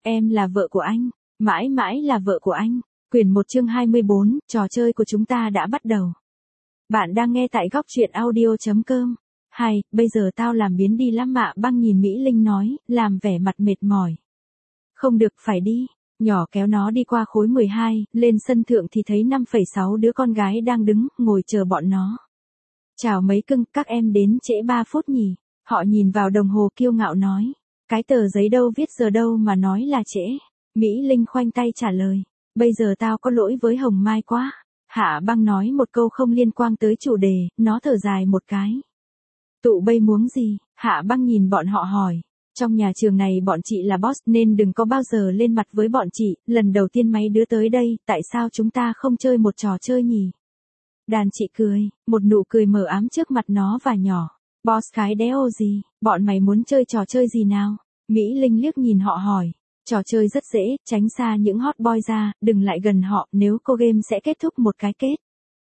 Em là vợ của anh, mãi mãi là vợ của anh. Quyển 1 chương 24, trò chơi của chúng ta đã bắt đầu. Bạn đang nghe tại góc truyện audio.com. Hay, bây giờ tao làm biến đi lắm mạ. Băng nhìn Mỹ Linh nói, làm vẻ mặt mệt mỏi. Không được, phải đi. Nhỏ kéo nó đi qua khối 12, lên sân thượng thì thấy 5,6 đứa con gái đang đứng, ngồi chờ bọn nó. Chào mấy cưng, các em đến trễ 3 phút nhỉ. Họ nhìn vào đồng hồ kiêu ngạo nói. Cái tờ giấy đâu viết giờ đâu mà nói là trễ. Mỹ Linh khoanh tay trả lời. Bây giờ tao có lỗi với Hồng Mai quá. Hạ Băng nói một câu không liên quan tới chủ đề, nó thở dài một cái. Tụ bây muốn gì? Hạ Băng nhìn bọn họ hỏi. Trong nhà trường này bọn chị là boss nên đừng có bao giờ lên mặt với bọn chị, lần đầu tiên mấy đứa tới đây, tại sao chúng ta không chơi một trò chơi nhỉ? Đàn chị cười, một nụ cười mờ ám trước mặt nó và nhỏ. Boss cái đéo gì, bọn mày muốn chơi trò chơi gì nào? Mỹ Linh liếc nhìn họ hỏi. Trò chơi rất dễ, tránh xa những hot boy ra, đừng lại gần họ, nếu cô game sẽ kết thúc một cái kết.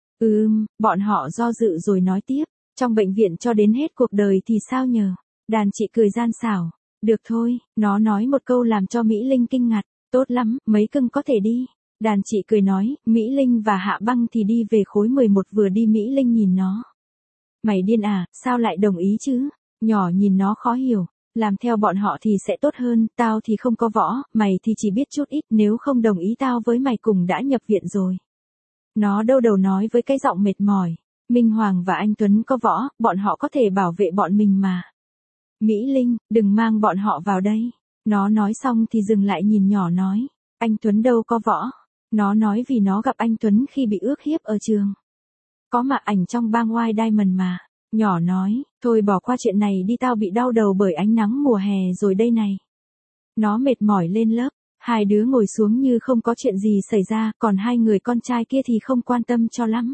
Bọn họ do dự rồi nói tiếp. Trong bệnh viện cho đến hết cuộc đời thì sao nhờ? Đàn chị cười gian xảo. Được thôi, nó nói một câu làm cho Mỹ Linh kinh ngạc. Tốt lắm, mấy cưng có thể đi. Đàn chị cười nói, Mỹ Linh và Hạ Băng thì đi về khối 11 vừa đi Mỹ Linh nhìn nó. Mày điên à, sao lại đồng ý chứ? Nhỏ nhìn nó khó hiểu. Làm theo bọn họ thì sẽ tốt hơn, tao thì không có võ, mày thì chỉ biết chút ít, nếu không đồng ý tao với mày cùng đã nhập viện rồi. Nó đâu đầu nói với cái giọng mệt mỏi. Minh Hoàng và anh Tuấn có võ, bọn họ có thể bảo vệ bọn mình mà. Mỹ Linh, đừng mang bọn họ vào đây. Nó nói xong thì dừng lại nhìn nhỏ nói. Anh Tuấn đâu có võ. Nó nói vì nó gặp anh Tuấn khi bị ước hiếp ở trường. Có mà ảnh trong bang White Diamond mà. Nhỏ nói, thôi bỏ qua chuyện này đi, tao bị đau đầu bởi ánh nắng mùa hè rồi đây này. Nó mệt mỏi lên lớp, hai đứa ngồi xuống như không có chuyện gì xảy ra, còn hai người con trai kia thì không quan tâm cho lắm.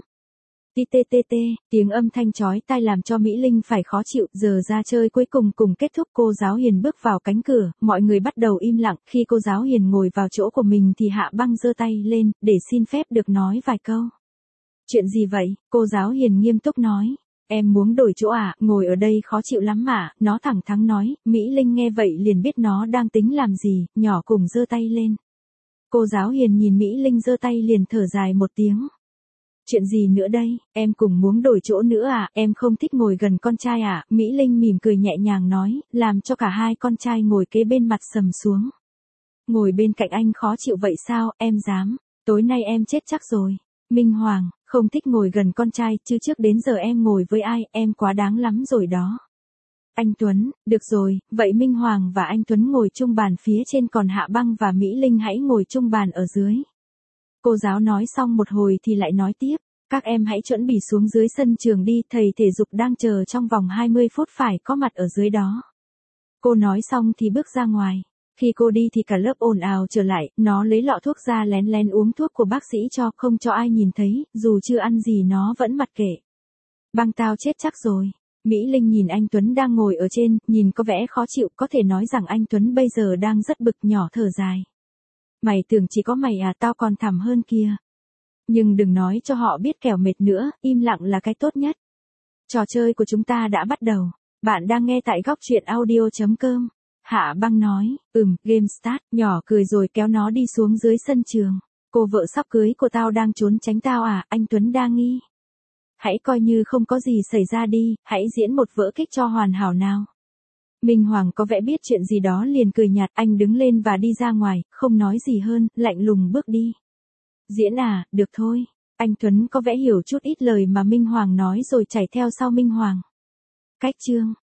TTTT, tiếng âm thanh chói tai làm cho Mỹ Linh phải khó chịu, giờ ra chơi cuối cùng kết thúc cô giáo Hiền bước vào cánh cửa, mọi người bắt đầu im lặng, khi cô giáo Hiền ngồi vào chỗ của mình thì Hạ Băng giơ tay lên, để xin phép được nói vài câu. Chuyện gì vậy? Cô giáo Hiền nghiêm túc nói. Em muốn đổi chỗ à, ngồi ở đây khó chịu lắm mà, nó thẳng thắn nói. Mỹ Linh nghe vậy liền biết nó đang tính làm gì, nhỏ cùng giơ tay lên. Cô giáo Hiền nhìn Mỹ Linh giơ tay liền thở dài một tiếng. Chuyện gì nữa đây, em cùng muốn đổi chỗ nữa à, em không thích ngồi gần con trai à, Mỹ Linh mỉm cười nhẹ nhàng nói, làm cho cả hai con trai ngồi kế bên mặt sầm xuống. Ngồi bên cạnh anh khó chịu vậy sao, em dám, tối nay em chết chắc rồi. Minh Hoàng, không thích ngồi gần con trai, chứ trước đến giờ em ngồi với ai, em quá đáng lắm rồi đó. Anh Tuấn, được rồi, vậy Minh Hoàng và anh Tuấn ngồi chung bàn phía trên, còn Hạ Băng và Mỹ Linh hãy ngồi chung bàn ở dưới. Cô giáo nói xong một hồi thì lại nói tiếp, các em hãy chuẩn bị xuống dưới sân trường đi, thầy thể dục đang chờ trong vòng 20 phút phải có mặt ở dưới đó. Cô nói xong thì bước ra ngoài. Khi cô đi thì cả lớp ồn ào trở lại, nó lấy lọ thuốc ra lén lén uống thuốc của bác sĩ cho, không cho ai nhìn thấy, dù chưa ăn gì nó vẫn mặc kệ. Băng tao chết chắc rồi. Mỹ Linh nhìn anh Tuấn đang ngồi ở trên, nhìn có vẻ khó chịu, có thể nói rằng anh Tuấn bây giờ đang rất bực, nhỏ thở dài. Mày tưởng chỉ có mày à, tao còn thảm hơn kia. Nhưng đừng nói cho họ biết kẻo mệt nữa, im lặng là cái tốt nhất. Trò chơi của chúng ta đã bắt đầu. Bạn đang nghe tại góc truyện audio.com. Hạ Băng nói, game start, nhỏ cười rồi kéo nó đi xuống dưới sân trường. Cô vợ sắp cưới của tao đang trốn tránh tao à, anh Tuấn đa nghi. Hãy coi như không có gì xảy ra đi, hãy diễn một vở kịch cho hoàn hảo nào. Minh Hoàng có vẻ biết chuyện gì đó liền cười nhạt, anh đứng lên và đi ra ngoài, không nói gì hơn, lạnh lùng bước đi. Diễn à, được thôi. Anh Tuấn có vẻ hiểu chút ít lời mà Minh Hoàng nói rồi chạy theo sau Minh Hoàng. Cách chương